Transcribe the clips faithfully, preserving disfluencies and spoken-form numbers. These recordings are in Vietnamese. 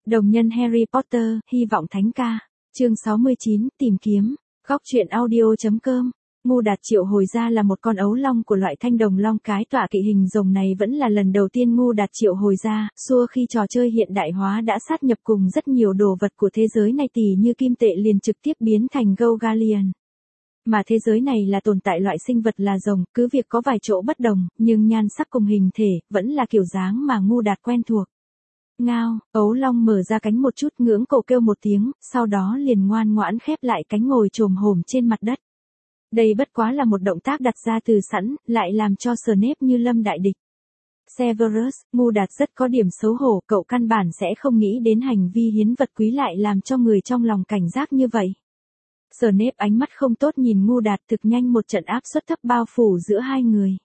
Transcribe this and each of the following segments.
Đồng nhân Harry Potter, hy vọng thánh ca. Chương sáu mươi chín, tìm kiếm. Góc truyện audio.com. Ngu Đạt triệu hồi ra là một con ấu long của loại thanh đồng long cái tọa kỵ hình rồng này vẫn là lần đầu tiên Ngu Đạt triệu hồi ra, xua khi trò chơi hiện đại hóa đã sát nhập cùng rất nhiều đồ vật của thế giới này tỉ như kim tệ liền trực tiếp biến thành Golgalian. Mà thế giới này là tồn tại loại sinh vật là rồng, cứ việc có vài chỗ bất đồng, nhưng nhan sắc cùng hình thể, vẫn là kiểu dáng mà Ngu Đạt quen thuộc. Ngao, ấu long mở ra cánh một chút ngưỡng cổ kêu một tiếng, sau đó liền ngoan ngoãn khép lại cánh ngồi chồm hổm trên mặt đất. Đây bất quá là một động tác đặt ra từ sẵn, lại làm cho Snape như lâm đại địch. Severus, Ngu Đạt rất có điểm xấu hổ, cậu căn bản sẽ không nghĩ đến hành vi hiến vật quý lại làm cho người trong lòng cảnh giác như vậy. Snape ánh mắt không tốt nhìn Ngu Đạt, thực nhanh một trận áp suất thấp bao phủ giữa hai người.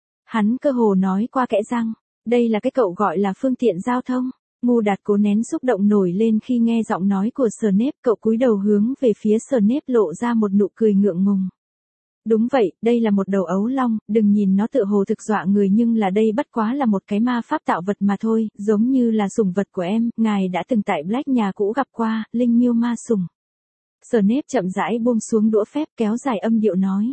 Hắn cơ hồ nói qua kẽ răng, đây là cái cậu gọi là phương tiện giao thông. Ngu Đạt cố nén xúc động nổi lên khi nghe giọng nói của Snape, cậu cúi đầu hướng về phía Snape lộ ra một nụ cười ngượng ngùng. Đúng vậy, đây là một đầu ấu long, đừng nhìn nó tựa hồ thực dọa người nhưng là đây bất quá là một cái ma pháp tạo vật mà thôi, giống như là sủng vật của em, ngài đã từng tại Black nhà cũ gặp qua, linh miêu ma sủng. Snape chậm rãi buông xuống đũa phép kéo dài âm điệu nói.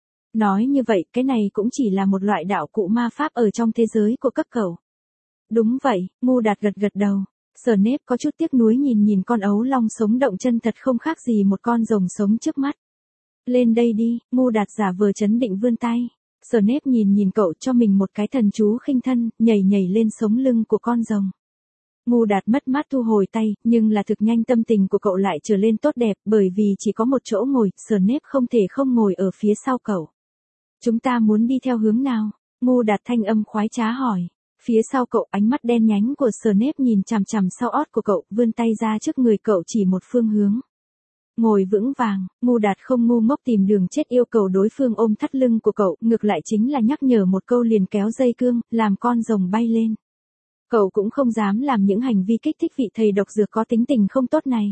Nói như vậy, cái này cũng chỉ là một loại đạo cụ ma pháp ở trong thế giới của các cậu. Đúng vậy, Ngu Đạt gật gật đầu. Snape có chút tiếc nuối nhìn nhìn con ấu long sống động chân thật không khác gì một con rồng sống trước mắt. Lên đây đi, Ngu Đạt giả vờ chấn định vươn tay. Snape nhìn nhìn cậu cho mình một cái thần chú khinh thân, nhảy nhảy lên sống lưng của con rồng. Ngu Đạt mất mát thu hồi tay, nhưng là thực nhanh tâm tình của cậu lại trở lên tốt đẹp, bởi vì chỉ có một chỗ ngồi, Snape không thể không ngồi ở phía sau cậu. Chúng ta muốn đi theo hướng nào? Ngu Đạt thanh âm khoái trá hỏi. Phía sau cậu, ánh mắt đen nhánh của Snape nhìn chằm chằm sau ót của cậu, vươn tay ra trước người cậu chỉ một phương hướng. Ngồi vững vàng, Ngu Đạt không ngu ngốc tìm đường chết yêu cầu đối phương ôm thắt lưng của cậu, ngược lại chính là nhắc nhở một câu liền kéo dây cương, làm con rồng bay lên. Cậu cũng không dám làm những hành vi kích thích vị thầy độc dược có tính tình không tốt này.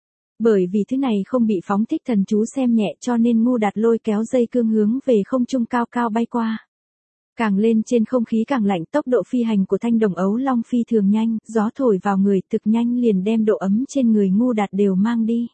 Bởi vì thứ này không bị phóng thích thần chú xem nhẹ cho nên Ngu Đạt lôi kéo dây cương hướng về không trung cao cao bay qua. Càng lên trên không khí càng lạnh, tốc độ phi hành của thanh đồng ấu long phi thường nhanh, gió thổi vào người thực nhanh liền đem độ ấm trên người Ngu Đạt đều mang đi.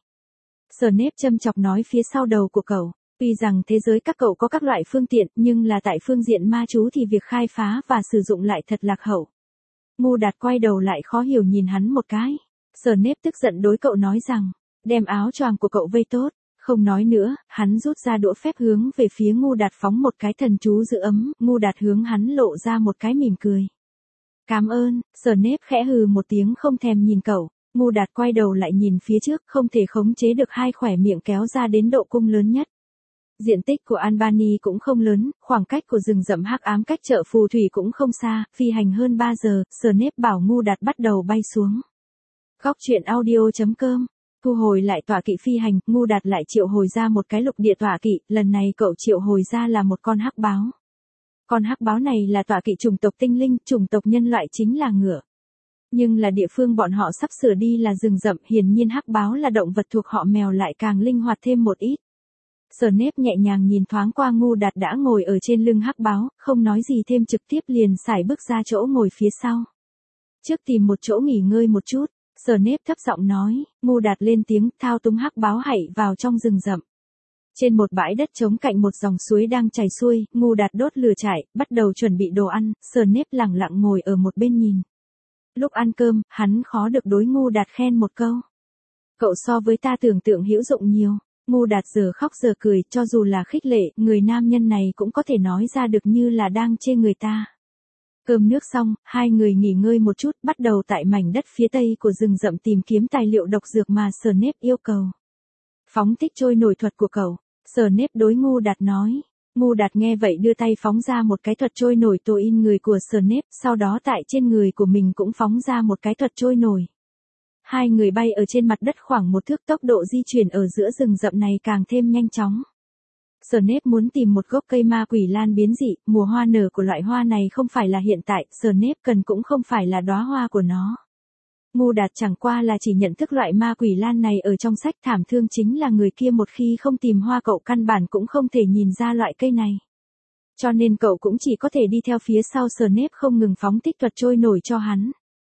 Snape châm chọc nói phía sau đầu của cậu, tuy rằng thế giới các cậu có các loại phương tiện nhưng là tại phương diện ma chú thì việc khai phá và sử dụng lại thật lạc hậu. Ngu Đạt quay đầu lại khó hiểu nhìn hắn một cái. Snape tức giận đối cậu nói rằng, đem áo choàng của cậu vây tốt. Không nói nữa, hắn rút ra đũa phép hướng về phía Ngu Đạt phóng một cái thần chú giữ ấm, Ngu Đạt hướng hắn lộ ra một cái mỉm cười. Cảm ơn, Snape khẽ hừ một tiếng không thèm nhìn cậu, Ngu Đạt quay đầu lại nhìn phía trước không thể khống chế được hai khỏe miệng kéo ra đến độ cung lớn nhất. Diện tích của Albany cũng không lớn, khoảng cách của rừng rậm hắc ám cách chợ phù thủy cũng không xa, phi hành hơn ba giờ, Snape bảo Ngu Đạt bắt đầu bay xuống. Góc truyện audio.com. Thu hồi lại tọa kỵ phi hành, Ngu Đạt lại triệu hồi ra một cái lục địa tọa kỵ, lần này cậu triệu hồi ra là một con hắc báo. Con hắc báo này là tọa kỵ chủng tộc tinh linh, chủng tộc nhân loại chính là ngựa. Nhưng là địa phương bọn họ sắp sửa đi là rừng rậm, hiển nhiên hắc báo là động vật thuộc họ mèo lại càng linh hoạt thêm một ít. Snape nhẹ nhàng nhìn thoáng qua Ngu Đạt đã ngồi ở trên lưng hắc báo, không nói gì thêm trực tiếp liền sải bước ra chỗ ngồi phía sau. Trước tìm một chỗ nghỉ ngơi một chút. Snape thấp giọng nói, Ngu Đạt lên tiếng thao túng hắc báo hảy vào trong rừng rậm. Trên một bãi đất trống cạnh một dòng suối đang chảy xuôi, Ngu Đạt đốt lửa trại, bắt đầu chuẩn bị đồ ăn, Snape lẳng lặng ngồi ở một bên nhìn. Lúc ăn cơm, hắn khó được đối Ngu Đạt khen một câu. Cậu so với ta tưởng tượng hữu dụng nhiều. Ngu Đạt giờ khóc giờ cười, cho dù là khích lệ, người nam nhân này cũng có thể nói ra được như là đang chê người ta. Cơm nước xong, hai người nghỉ ngơi một chút, bắt đầu tại mảnh đất phía tây của rừng rậm tìm kiếm tài liệu độc dược mà Snape yêu cầu. Phóng thích trôi nổi thuật của cậu, Snape đối Ngu Đạt nói. Ngu Đạt nghe vậy đưa tay phóng ra một cái thuật trôi nổi tô in người của Snape, sau đó tại trên người của mình cũng phóng ra một cái thuật trôi nổi. Hai người bay ở trên mặt đất khoảng một thước, tốc độ di chuyển ở giữa rừng rậm này càng thêm nhanh chóng. Snape muốn tìm một gốc cây ma quỷ lan biến dị, mùa hoa nở của loại hoa này không phải là hiện tại, Snape cần cũng không phải là đóa hoa của nó. Ngu Đạt chẳng qua là chỉ nhận thức loại ma quỷ lan này ở trong sách, thảm thương chính là người kia một khi không tìm hoa cậu căn bản cũng không thể nhìn ra loại cây này. Cho nên cậu cũng chỉ có thể đi theo phía sau Snape không ngừng phóng thích thuật trôi nổi cho hắn.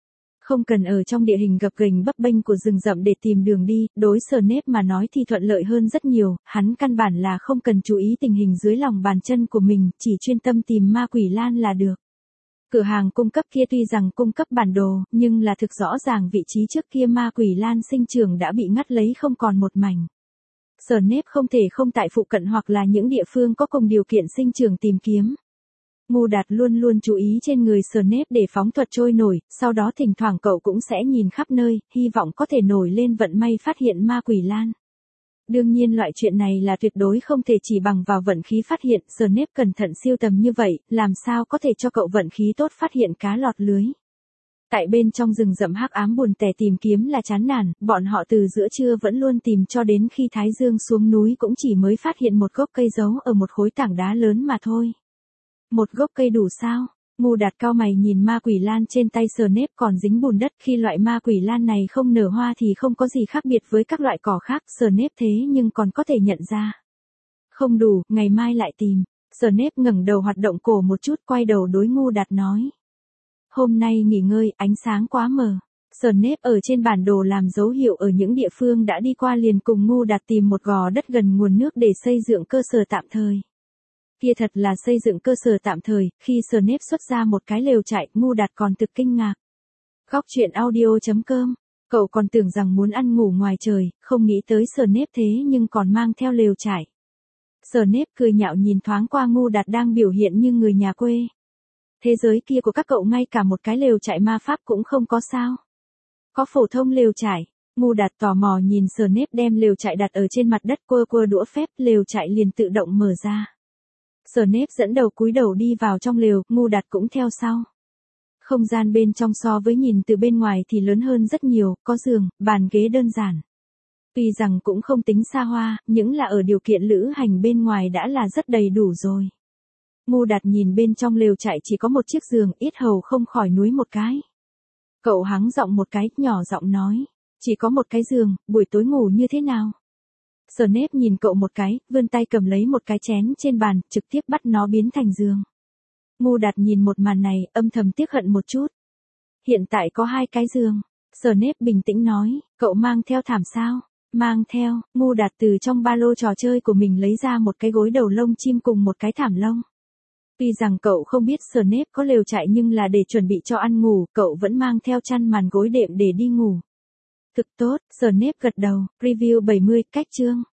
Không cần ở trong địa hình gập ghềnh bấp bênh của rừng rậm để tìm đường đi, đối Snape mà nói thì thuận lợi hơn rất nhiều, hắn căn bản là không cần chú ý tình hình dưới lòng bàn chân của mình, chỉ chuyên tâm tìm ma quỷ lan là được. Cửa hàng cung cấp kia tuy rằng cung cấp bản đồ, nhưng là thực rõ ràng vị trí trước kia ma quỷ lan sinh trưởng đã bị ngắt lấy không còn một mảnh. Snape không thể không tại phụ cận hoặc là những địa phương có cùng điều kiện sinh trưởng tìm kiếm. Ngô Đạt luôn luôn chú ý trên người Snape để phóng thuật trôi nổi, sau đó thỉnh thoảng cậu cũng sẽ nhìn khắp nơi, hy vọng có thể nổi lên vận may phát hiện ma quỷ lan. Đương nhiên loại chuyện này là tuyệt đối không thể chỉ bằng vào vận khí phát hiện, Snape cẩn thận siêu tầm như vậy, làm sao có thể cho cậu vận khí tốt phát hiện cá lọt lưới. Tại bên trong rừng rậm hắc ám buồn tẻ tìm kiếm là chán nản, bọn họ từ giữa trưa vẫn luôn tìm cho đến khi Thái Dương xuống núi cũng chỉ mới phát hiện một gốc cây giấu ở một khối tảng đá lớn mà thôi. Một gốc cây đủ sao? Ngô Đạt cao mày nhìn ma quỷ lan trên tay Snape còn dính bùn đất, khi loại ma quỷ lan này không nở hoa thì không có gì khác biệt với các loại cỏ khác, Snape thế nhưng còn có thể nhận ra. Không đủ, ngày mai lại tìm. Snape ngẩng đầu hoạt động cổ một chút, quay đầu đối Ngô Đạt nói. Hôm nay nghỉ ngơi, ánh sáng quá mờ. Snape ở trên bản đồ làm dấu hiệu ở những địa phương đã đi qua liền cùng Ngô Đạt tìm một gò đất gần nguồn nước để xây dựng cơ sở tạm thời. Kia thật là xây dựng cơ sở tạm thời, khi Snape xuất ra một cái lều trại, Ngô Đạt còn thực kinh ngạc. Góc truyện audio chấm com, cậu còn tưởng rằng muốn ăn ngủ ngoài trời, không nghĩ tới Snape thế nhưng còn mang theo lều trại. Snape cười nhạo nhìn thoáng qua Ngô Đạt đang biểu hiện như người nhà quê. Thế giới kia của các cậu ngay cả một cái lều trại ma pháp cũng không có sao? Có phổ thông lều trại. Ngô Đạt tò mò nhìn Snape đem lều trại đặt ở trên mặt đất, quơ quơ đũa phép, lều trại liền tự động mở ra. Snape dẫn đầu cúi đầu đi vào trong lều, Ngô Đạt cũng theo sau. Không gian bên trong so với nhìn từ bên ngoài thì lớn hơn rất nhiều, có giường, bàn ghế đơn giản. Tuy rằng cũng không tính xa hoa, nhưng là ở điều kiện lữ hành bên ngoài đã là rất đầy đủ rồi. Ngô Đạt nhìn bên trong lều trại chỉ có một chiếc giường, yết hầu không khỏi núi một cái. Cậu hắng giọng một cái, nhỏ giọng nói, chỉ có một cái giường, buổi tối ngủ như thế nào? Snape nhìn cậu một cái, vươn tay cầm lấy một cái chén trên bàn, trực tiếp bắt nó biến thành giường. Ngô Đạt nhìn một màn này, âm thầm tiếc hận một chút. Hiện tại có hai cái giường. Snape bình tĩnh nói, cậu mang theo thảm sao? Mang theo. Ngô Đạt từ trong ba lô trò chơi của mình lấy ra một cái gối đầu lông chim cùng một cái thảm lông. Tuy rằng cậu không biết Snape có lều trại nhưng là để chuẩn bị cho ăn ngủ, cậu vẫn mang theo chăn màn gối đệm để đi ngủ. Thực tốt, Snape gật đầu, review bảy mươi, cách chương.